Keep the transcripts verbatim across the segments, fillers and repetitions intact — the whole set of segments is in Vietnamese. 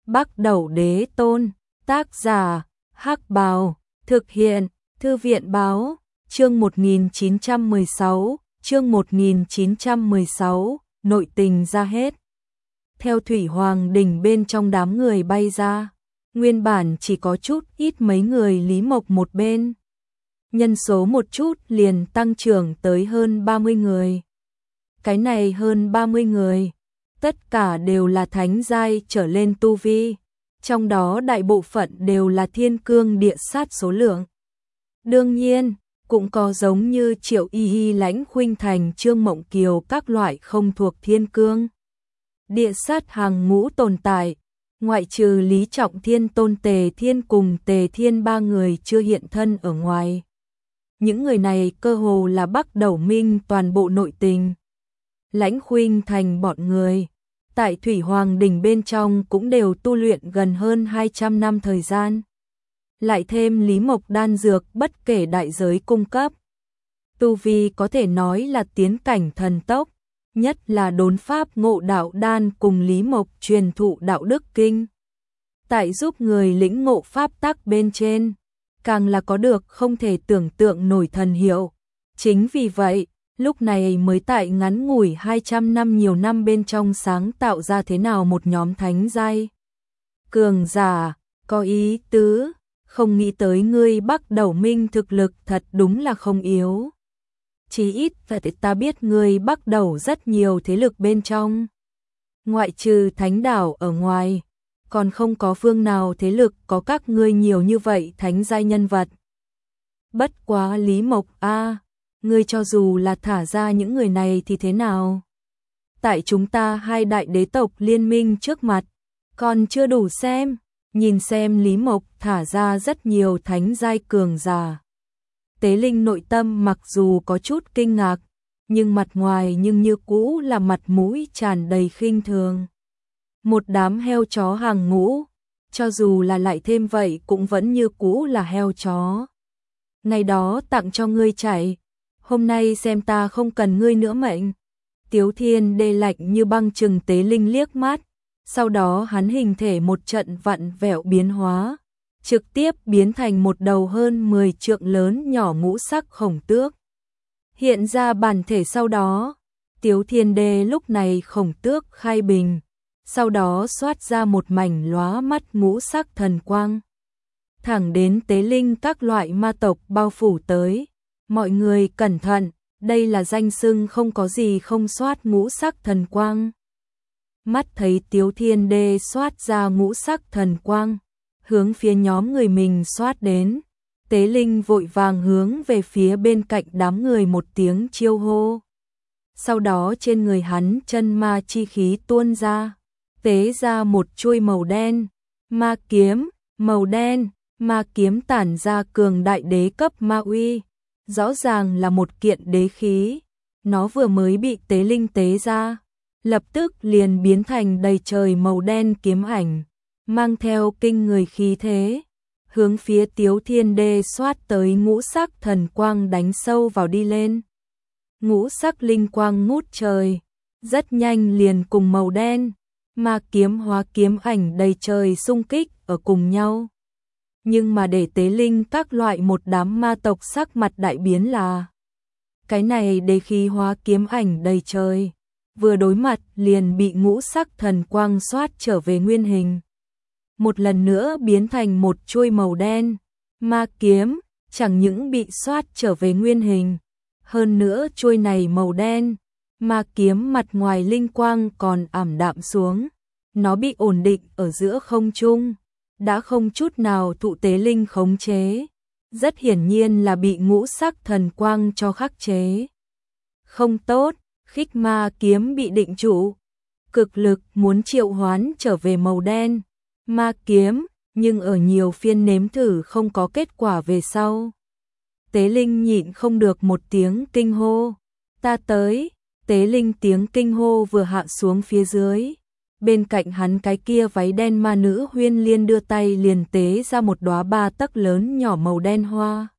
Bắc Đẩu Đế Tôn, tác giả, Hắc Bào, thực hiện, Thư viện Báo, chương một nghìn chín trăm mười sáu, chương một nghìn chín trăm mười sáu, nội tình ra hết. Theo Thủy Hoàng đỉnh bên trong đám người bay ra, nguyên bản chỉ có chút ít mấy người Lý Mộc một bên. Nhân số một chút liền tăng trưởng tới hơn ba mươi người. Cái này hơn ba mươi người, tất cả đều là thánh giai trở lên tu vi, trong đó đại bộ phận đều là thiên cương địa sát số lượng. Đương nhiên, cũng có giống như Triệu Y Hy, Lãnh Khuynh Thành, Trương Mộng Kiều các loại không thuộc thiên cương địa sát hàng ngũ tồn tại, ngoại trừ Lý Trọng Thiên, Tôn Tề Thiên cùng Tề Thiên ba người chưa hiện thân ở ngoài. Những người này cơ hồ là Bắc Đẩu Minh toàn bộ nội tình. Lãnh Khuynh Thành bọn người, tại Thủy Hoàng đỉnh bên trong cũng đều tu luyện gần hơn hai trăm năm thời gian. Lại thêm Lý Mộc đan dược bất kể đại giới cung cấp. Tu vi có thể nói là tiến cảnh thần tốc, nhất là đốn pháp ngộ đạo đan cùng Lý Mộc truyền thụ đạo đức kinh. Tại giúp người lĩnh ngộ pháp tắc bên trên, càng là có được không thể tưởng tượng nổi thần hiệu. Chính vì vậy, lúc này mới tại ngắn ngủi hai trăm năm nhiều năm bên trong sáng tạo ra thế nào một nhóm thánh giai cường giả, có ý tứ, không nghĩ tới ngươi Bắc Đẩu Minh thực lực thật đúng là không yếu. Chỉ ít vậy ta biết ngươi Bắc Đẩu rất nhiều thế lực bên trong. Ngoại trừ thánh đảo ở ngoài, còn không có phương nào thế lực có các ngươi nhiều như vậy thánh giai nhân vật. Bất quá Lý Mộc a, ngươi cho dù là thả ra những người này thì thế nào? Tại chúng ta hai đại đế tộc liên minh trước mặt, còn chưa đủ xem, nhìn xem Lý Mộc thả ra rất nhiều thánh giai cường giả. Tế Linh nội tâm mặc dù có chút kinh ngạc, nhưng mặt ngoài nhưng như cũ là mặt mũi tràn đầy khinh thường. Một đám heo chó hàng ngũ, cho dù là lại thêm vậy cũng vẫn như cũ là heo chó. Ngày đó tặng cho ngươi chạy, hôm nay xem ta không cần ngươi nữa mệnh. Tiếu Thiên Đê lạnh như băng trừng Tế Linh liếc mắt, sau đó hắn hình thể một trận vặn vẹo biến hóa, trực tiếp biến thành một đầu hơn mười trượng lớn nhỏ ngũ sắc khổng tước. Hiện ra bản thể sau đó, Tiếu Thiên Đê lúc này khổng tước khai bình, sau đó xoát ra một mảnh lóa mắt ngũ sắc thần quang. Thẳng đến Tế Linh các loại ma tộc bao phủ tới. Mọi người cẩn thận, đây là danh xưng không có gì không xoát ngũ sắc thần quang. Mắt thấy Tiếu Thiên Đê xoát ra ngũ sắc thần quang, hướng phía nhóm người mình xoát đến. Tế Linh vội vàng hướng về phía bên cạnh đám người một tiếng chiêu hô. Sau đó trên người hắn chân ma chi khí tuôn ra, tế ra một chuôi màu đen, ma kiếm, màu đen, ma kiếm tản ra cường đại đế cấp ma uy. Rõ ràng là một kiện đế khí, nó vừa mới bị Tế Linh tế ra, lập tức liền biến thành đầy trời màu đen kiếm ảnh, mang theo kinh người khí thế, hướng phía Tiếu Thiên Đê xoát tới ngũ sắc thần quang đánh sâu vào đi lên. Ngũ sắc linh quang ngút trời, rất nhanh liền cùng màu đen, ma kiếm hóa kiếm ảnh đầy trời xung kích ở cùng nhau. Nhưng mà để Tế Linh các loại một đám ma tộc sắc mặt đại biến là cái này đế khí hóa kiếm ảnh đầy trời, vừa đối mặt liền bị ngũ sắc thần quang xoát trở về nguyên hình. Một lần nữa biến thành một chuôi màu đen, ma kiếm, chẳng những bị xoát trở về nguyên hình, hơn nữa chuôi này màu đen, ma kiếm mặt ngoài linh quang còn ảm đạm xuống, nó bị ổn định ở giữa không trung. Đã không chút nào thụ Tế Linh khống chế, rất hiển nhiên là bị ngũ sắc thần quang cho khắc chế. Không tốt, khích ma kiếm bị định trụ, cực lực muốn triệu hoán trở về màu đen, ma kiếm, nhưng ở nhiều phiên nếm thử không có kết quả về sau. Tế Linh nhịn không được một tiếng kinh hô, ta tới. Tế Linh tiếng kinh hô vừa hạ xuống phía dưới. Bên cạnh hắn cái kia váy đen ma nữ Huyên Liên đưa tay liền tế ra một đóa ba tấc lớn nhỏ màu đen hoa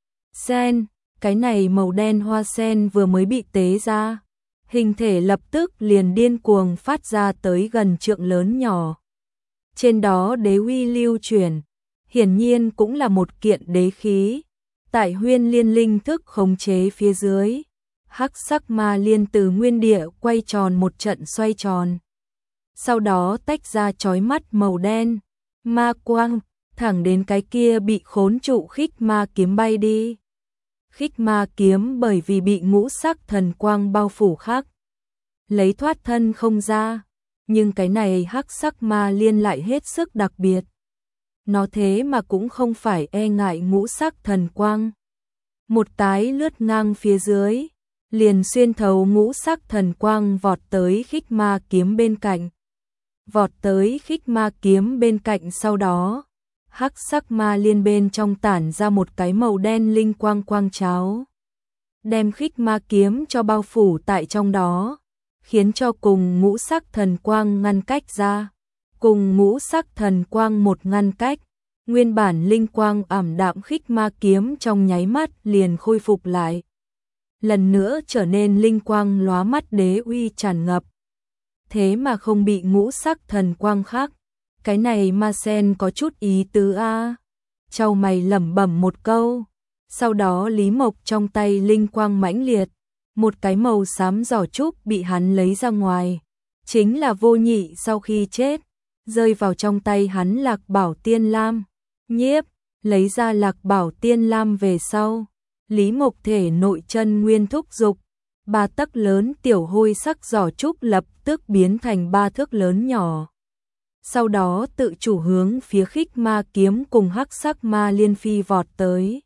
sen. Cái này màu đen hoa sen vừa mới bị tế ra, hình thể lập tức liền điên cuồng phát ra tới gần trượng lớn nhỏ. trên đó đế uy lưu truyền, hiển nhiên cũng là một kiện đế khí. Tại Huyên Liên linh thức khống chế phía dưới, hắc sắc ma liên từ nguyên địa quay tròn một trận xoay tròn. Sau đó tách ra chói mắt màu đen, ma quang, thẳng đến cái kia bị khốn trụ khích ma kiếm bay đi. Khích ma kiếm bởi vì bị ngũ sắc thần quang bao phủ khắc, lấy thoát thân không ra, nhưng cái này hắc sắc ma liên lại hết sức đặc biệt. Nó thế mà cũng không phải e ngại ngũ sắc thần quang. Một cái lướt ngang phía dưới, liền xuyên thấu ngũ sắc thần quang vọt tới khích ma kiếm bên cạnh. Vọt tới khích ma kiếm bên cạnh sau đó, hắc sắc ma liên bên trong tản ra một cái màu đen linh quang quang cháo. Đem khích ma kiếm cho bao phủ tại trong đó, khiến cho cùng ngũ sắc thần quang ngăn cách ra. Cùng ngũ sắc thần quang một ngăn cách, nguyên bản linh quang ảm đạm khích ma kiếm trong nháy mắt liền khôi phục lại. Lần nữa trở nên linh quang lóa mắt đế uy tràn ngập. Thế mà không bị ngũ sắc thần quang khác. Cái này ma sen có chút ý tứ a. Chau mày lẩm bẩm một câu. Sau đó Lý Mộc trong tay linh quang mãnh liệt. Một cái màu xám giỏ trúc bị hắn lấy ra ngoài. Chính là Vô Nhị sau khi chết. Rơi vào trong tay hắn Lạc Bảo Tiên Lam. Nhiếp, lấy ra Lạc Bảo Tiên Lam về sau. Lý Mộc thể nội chân nguyên thúc dục. Ba tấc lớn tiểu hôi sắc giỏ trúc lập tức biến thành ba thước lớn nhỏ. Sau đó tự chủ hướng phía khích ma kiếm cùng hắc sắc ma liên phi vọt tới.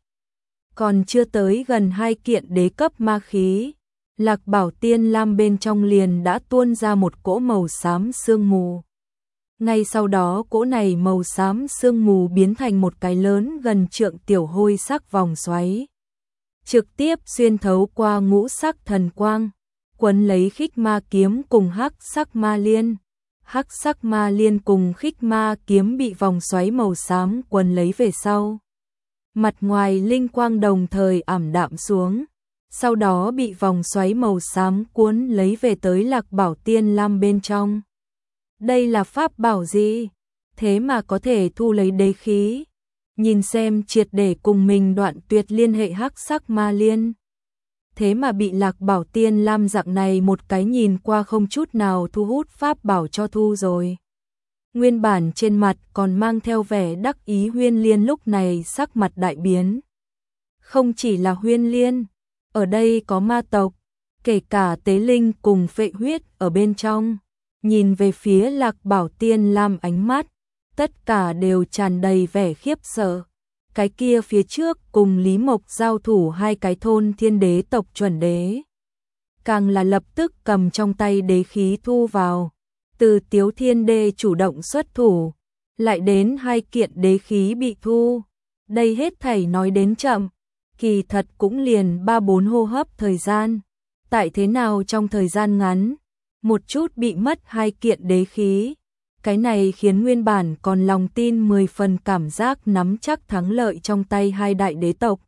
Còn chưa tới gần hai kiện đế cấp ma khí, Lạc Bảo Tiên Lam bên trong liền đã tuôn ra một cỗ màu xám sương mù. Ngay sau đó cỗ này màu xám sương mù biến thành một cái lớn gần trượng tiểu hôi sắc vòng xoáy. Trực tiếp xuyên thấu qua ngũ sắc thần quang, quấn lấy khích ma kiếm cùng hắc sắc ma liên. Hắc sắc ma liên cùng khích ma kiếm bị vòng xoáy màu xám quấn lấy về sau. Mặt ngoài linh quang đồng thời ảm đạm xuống, sau đó bị vòng xoáy màu xám cuốn lấy về tới Lạc Bảo Tiên Lam bên trong. Đây là pháp bảo gì? Thế mà có thể thu lấy đế khí. Nhìn xem triệt để cùng mình đoạn tuyệt liên hệ hắc sắc ma liên. Thế mà bị Lạc Bảo Tiên Lam dạng này một cái nhìn qua không chút nào thu hút pháp bảo cho thu rồi. Nguyên bản trên mặt còn mang theo vẻ đắc ý Huyên Liên lúc này sắc mặt đại biến. Không chỉ là Huyên Liên, ở đây có ma tộc, kể cả Tế Linh cùng Phệ Huyết ở bên trong. Nhìn về phía Lạc Bảo Tiên Lam ánh mắt, tất cả đều tràn đầy vẻ khiếp sợ. Cái kia phía trước cùng Lý Mộc giao thủ hai cái thôn thiên đế tộc chuẩn đế. Càng là lập tức cầm trong tay đế khí thu vào. Từ Tiếu Thiên Đế chủ động xuất thủ, lại đến hai kiện đế khí bị thu. Đây hết thảy nói đến chậm, kỳ thật cũng liền ba bốn hô hấp thời gian. Tại thế nào trong thời gian ngắn, một chút bị mất hai kiện đế khí. Cái này khiến nguyên bản còn lòng tin mười phần cảm giác nắm chắc thắng lợi trong tay hai đại đế tộc.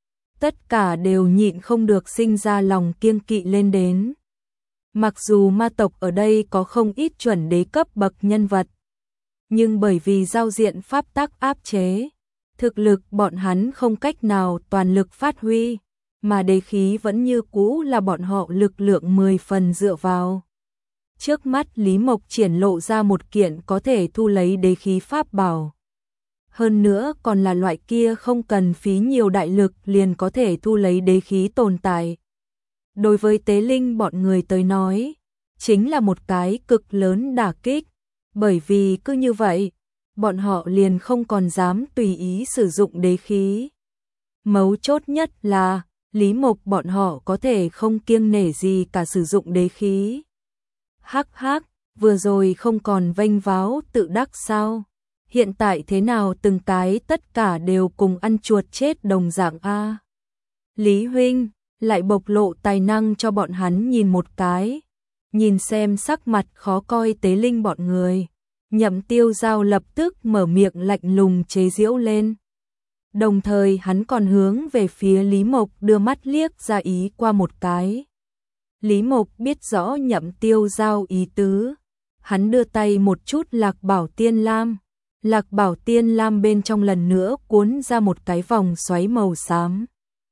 Tất cả đều nhịn không được sinh ra lòng kiêng kỵ lên đến. Mặc dù ma tộc ở đây có không ít chuẩn đế cấp bậc nhân vật, nhưng bởi vì giao diện pháp tắc áp chế, thực lực bọn hắn không cách nào toàn lực phát huy, mà đế khí vẫn như cũ là bọn họ lực lượng mười phần dựa vào. Trước mắt Lý Mộc triển lộ ra một kiện có thể thu lấy đế khí pháp bảo. Hơn nữa còn là loại kia không cần phí nhiều đại lực liền có thể thu lấy đế khí tồn tại. Đối với Tế Linh bọn người tới nói, chính là một cái cực lớn đả kích, bởi vì cứ như vậy, bọn họ liền không còn dám tùy ý sử dụng đế khí. Mấu chốt nhất là, Lý Mộc bọn họ có thể không kiêng nể gì cả sử dụng đế khí. Hắc hắc, vừa rồi không còn vênh váo tự đắc sao? Hiện tại thế nào từng cái tất cả đều cùng ăn chuột chết đồng dạng a. Lý huynh lại bộc lộ tài năng cho bọn hắn nhìn một cái. Nhìn xem sắc mặt khó coi Tế Linh bọn người, Nhậm Tiêu Giao lập tức mở miệng lạnh lùng chế giễu lên. Đồng thời hắn còn hướng về phía Lý Mộc đưa mắt liếc ra ý qua một cái. Lý Mộc biết rõ Nhậm Tiêu Giao ý tứ, Hắn đưa tay một chút Lạc Bảo Tiên Lam. Lạc Bảo Tiên Lam bên trong lần nữa cuốn ra một cái vòng xoáy màu xám.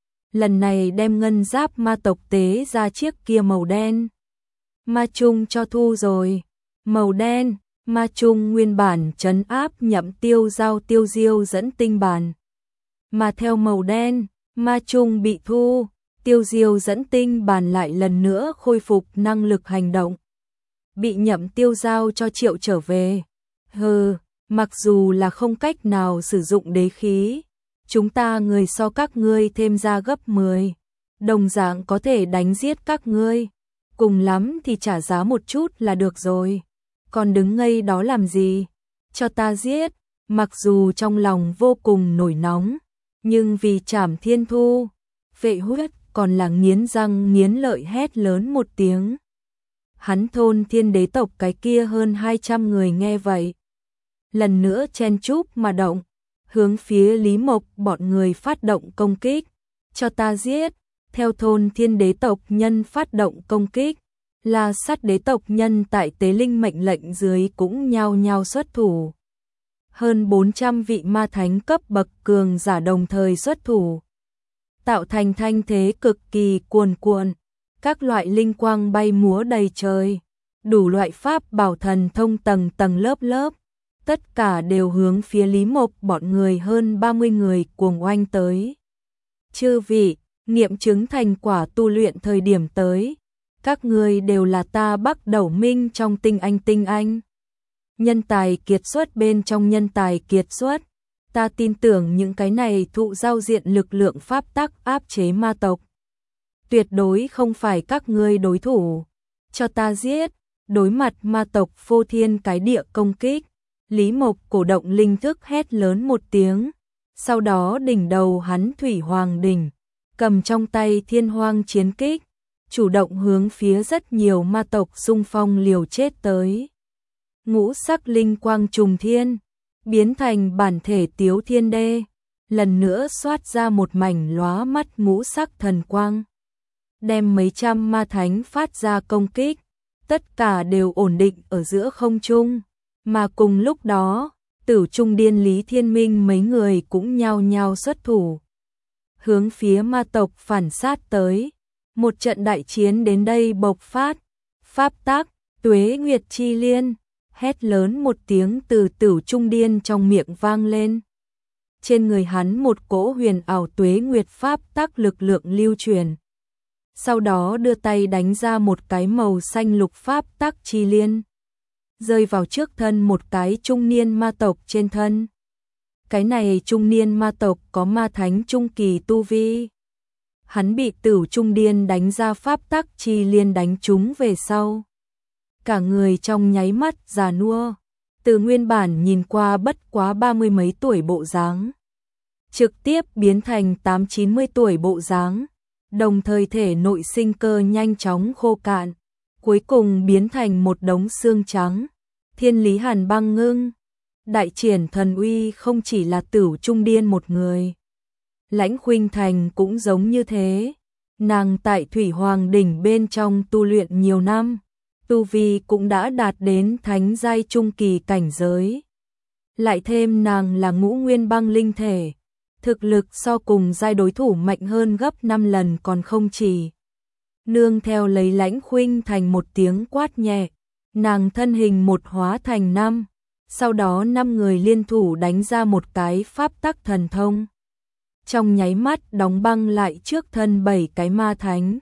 Lần này đem ngân giáp ma tộc tế ra chiếc kia màu đen. Ma chung cho thu rồi. Màu đen, ma chung nguyên bản trấn áp Nhậm Tiêu Giao Tiêu Diêu dẫn tinh bàn. Mà theo màu đen, ma chung bị thu, Tiêu Diêu dẫn tinh bàn lại lần nữa khôi phục năng lực hành động. Bị Nhậm Tiêu Giao cho triệu trở về. Hừ, mặc dù là không cách nào sử dụng đế khí, chúng ta người so các ngươi thêm ra gấp mười, đồng dạng có thể đánh giết các ngươi, cùng lắm thì trả giá một chút là được rồi, còn đứng ngây đó làm gì, cho ta giết, mặc dù trong lòng vô cùng nổi nóng, nhưng vì Trảm Thiên Thu, Vệ Huyết còn là nghiến răng nghiến lợi hét lớn một tiếng. Hắn thôn thiên đế tộc cái kia hơn hai trăm người nghe vậy, lần nữa chen chúc mà động, hướng phía Lý Mộc bọn người phát động công kích, cho ta giết, theo thôn thiên đế tộc nhân phát động công kích, là sát đế tộc nhân tại tế linh mệnh lệnh dưới cũng nhao nhao xuất thủ. Hơn bốn trăm vị ma thánh cấp bậc cường giả đồng thời xuất thủ, tạo thành thanh thế cực kỳ cuồn cuộn, các loại linh quang bay múa đầy trời, đủ loại pháp bảo thần thông tầng tầng lớp lớp, tất cả đều hướng phía Lý Mộc bọn người hơn ba mươi người cuồng oanh tới. Chư vị, nghiệm chứng thành quả tu luyện thời điểm tới, các ngươi đều là ta Bắc Đầu Minh trong tinh anh tinh anh. Nhân tài kiệt xuất bên trong nhân tài kiệt xuất, ta tin tưởng những cái này thụ giao diện lực lượng pháp tắc áp chế ma tộc. Tuyệt đối không phải các ngươi đối thủ, cho ta giết, đối mặt ma tộc phô thiên cái địa công kích. Lý Mộc cổ động linh thức hét lớn một tiếng, sau đó đỉnh đầu hắn Thủy Hoàng đỉnh, cầm trong tay Thiên Hoang chiến kích, chủ động hướng phía rất nhiều ma tộc xung phong liều chết tới. Ngũ sắc linh quang trùng thiên, biến thành bản thể Tiếu Thiên Đê, lần nữa xoát ra một mảnh lóa mắt ngũ sắc thần quang, đem mấy trăm ma thánh phát ra công kích, tất cả đều ổn định ở giữa không trung. Mà cùng lúc đó, Tử Trung Điên Lý Thiên Minh mấy người cũng nhao nhao xuất thủ, hướng phía ma tộc phản sát tới. Một trận đại chiến đến đây bộc phát, pháp tắc, tuế nguyệt chi liên, hét lớn một tiếng từ Tử Trung Điên trong miệng vang lên. Trên người hắn một cỗ huyền ảo tuế nguyệt pháp tắc lực lượng lưu truyền. Sau đó đưa tay đánh ra một cái màu xanh lục pháp tắc chi liên, rơi vào trước thân một cái trung niên ma tộc trên thân. Cái này trung niên ma tộc có ma thánh trung kỳ tu vi. Hắn bị Tử Trung Điên đánh ra pháp tắc chi liên đánh trúng về sau. Cả người trong nháy mắt già nua, từ nguyên bản nhìn qua bất quá ba mươi mấy tuổi bộ dáng, trực tiếp biến thành tám chín mươi tuổi bộ dáng, đồng thời thể nội sinh cơ nhanh chóng khô cạn, cuối cùng biến thành một đống xương trắng. Thiên lý hàn băng ngưng, đại triển thần uy không chỉ là Tử Trung Điên một người. Lãnh Khuynh Thành cũng giống như thế, nàng tại Thủy Hoàng đỉnh bên trong tu luyện nhiều năm, tu vi cũng đã đạt đến thánh giai trung kỳ cảnh giới. Lại thêm nàng là ngũ nguyên băng linh thể, thực lực so cùng giai đối thủ mạnh hơn gấp năm lần còn không chỉ. Nương theo lấy Lãnh Khuynh Thành một tiếng quát nhẹ, nàng thân hình một hóa thành năm, sau đó năm người liên thủ đánh ra một cái pháp tắc thần thông. Trong nháy mắt đóng băng lại trước thân bảy cái ma thánh,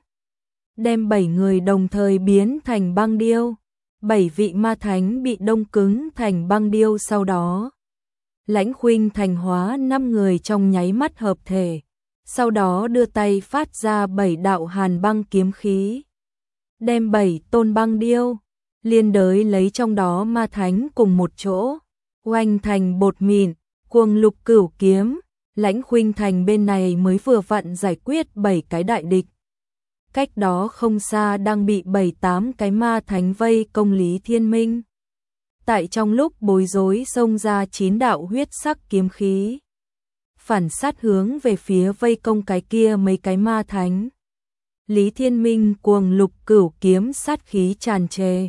đem bảy người đồng thời biến thành băng điêu. Bảy vị ma thánh bị đông cứng thành băng điêu, sau đó Lãnh Khuynh Thành hóa năm người trong nháy mắt hợp thể, sau đó đưa tay phát ra bảy đạo hàn băng kiếm khí, đem bảy tôn băng điêu liên đới lấy trong đó ma thánh cùng một chỗ, oanh thành bột mịn. Cuồng lục cửu kiếm, Lãnh Khuynh Thành bên này mới vừa vặn giải quyết bảy cái đại địch. Cách đó không xa đang bị bảy tám cái ma thánh vây công Lý Thiên Minh. Tại trong lúc bối rối xông ra chín đạo huyết sắc kiếm khí, phản sát hướng về phía vây công cái kia mấy cái ma thánh. Lý Thiên Minh cuồng lục cửu kiếm sát khí tràn trề,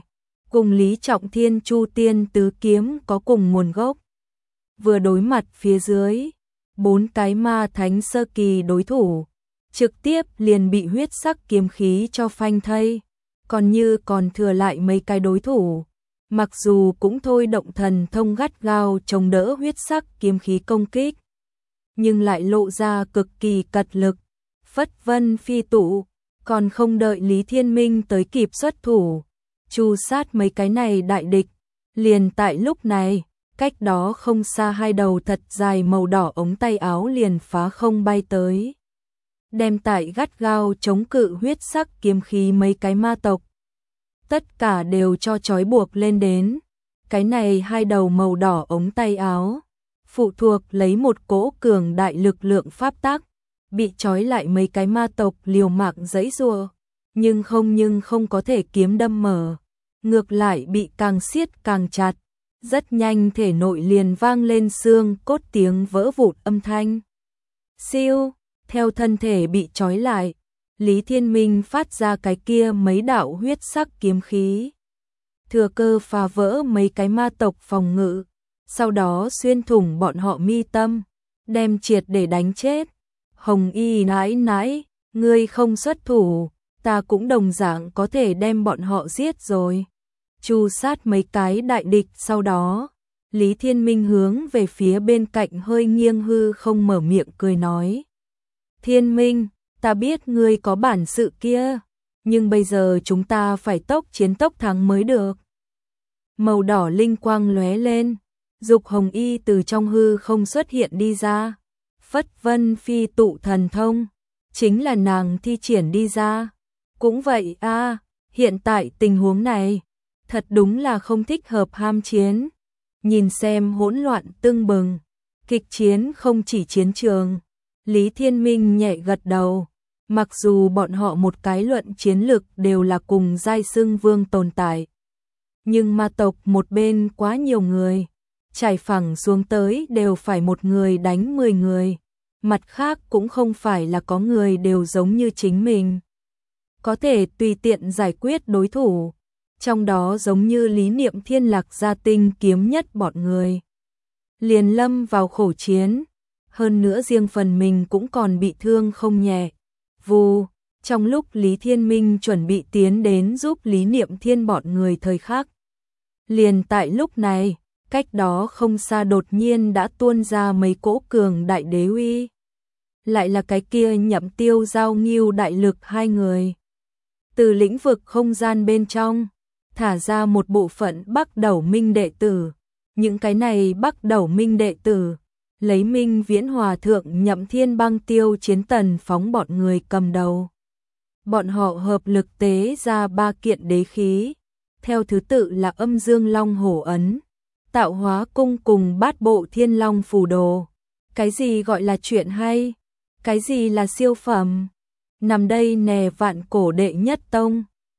cùng Lý Trọng Thiên Chu Tiên Tứ Kiếm có cùng nguồn gốc. Vừa đối mặt phía dưới, bốn cái ma thánh sơ kỳ đối thủ, trực tiếp liền bị huyết sắc kiếm khí cho phanh thây, còn như còn thừa lại mấy cái đối thủ, mặc dù cũng thôi động thần thông gắt gao chống đỡ huyết sắc kiếm khí công kích, nhưng lại lộ ra cực kỳ cật lực, phất vân phi tụ, còn không đợi Lý Thiên Minh tới kịp xuất thủ, chu sát mấy cái này đại địch, liền tại lúc này, cách đó không xa hai đầu thật dài màu đỏ ống tay áo liền phá không bay tới, đem tại gắt gao chống cự huyết sắc kiếm khí mấy cái ma tộc. Tất cả đều cho trói buộc lên đến, cái này hai đầu màu đỏ ống tay áo, phụ thuộc lấy một cỗ cường đại lực lượng pháp tắc, bị trói lại mấy cái ma tộc liều mạng giãy giụa, nhưng không nhưng không có thể kiếm đâm mở, ngược lại bị càng siết càng chặt, rất nhanh thể nội liền vang lên xương cốt tiếng vỡ vụn âm thanh. Siêu, theo thân thể bị trói lại, Lý Thiên Minh phát ra cái kia mấy đạo huyết sắc kiếm khí, thừa cơ phá vỡ mấy cái ma tộc phòng ngự, sau đó xuyên thủng bọn họ mi tâm, đem triệt để đánh chết. Hồng Y nãi nãi, ngươi không xuất thủ, ta cũng đồng dạng có thể đem bọn họ giết rồi. Chu sát mấy cái đại địch sau đó, Lý Thiên Minh hướng về phía bên cạnh hơi nghiêng hư không mở miệng cười nói. Thiên Minh, ta biết ngươi có bản sự kia, nhưng bây giờ chúng ta phải tốc chiến tốc thắng mới được. Màu đỏ linh quang lóe lên, dục Hồng Y từ trong hư không xuất hiện đi ra. Phất vân phi tụ thần thông, chính là nàng thi triển đi ra. Cũng vậy a, hiện tại tình huống này, thật đúng là không thích hợp ham chiến. Nhìn xem hỗn loạn tưng bừng, kịch chiến không chỉ chiến trường. Lý Thiên Minh nhẹ gật đầu, mặc dù bọn họ một cái luận chiến lực đều là cùng giai xưng vương tồn tại. Nhưng ma tộc một bên quá nhiều người, trải phẳng xuống tới đều phải một người đánh mười người. Mặt khác cũng không phải là có người đều giống như chính mình, có thể tùy tiện giải quyết đối thủ, trong đó giống như Lý Niệm Thiên Lạc Gia tinh kiếm nhất bọn người. Liền lâm vào khổ chiến, hơn nữa riêng phần mình cũng còn bị thương không nhẹ. Vù, trong lúc Lý Thiên Minh chuẩn bị tiến đến giúp Lý Niệm Thiên bọn người thời khắc. Liền tại lúc này, cách đó không xa đột nhiên đã tuôn ra mấy cỗ cường đại đế uy. Lại là cái kia Nhậm Tiêu Giao Ngưu đại lực hai người. Từ lĩnh vực không gian bên trong, thả ra một bộ phận Bắc Đẩu Minh đệ tử. Những cái này Bắc Đẩu Minh đệ tử, lấy Minh Viễn Hòa Thượng Nhậm Thiên Băng Tiêu Chiến Tần phóng bọn người cầm đầu. Bọn họ hợp lực tế ra ba kiện đế khí, theo thứ tự là Âm Dương Long Hổ Ấn, Tạo Hóa Cung cùng Bát Bộ Thiên Long Phù Đồ. Cái gì gọi là chuyện hay? Cái gì là siêu phẩm? Nằm đây nè vạn cổ đệ nhất tông,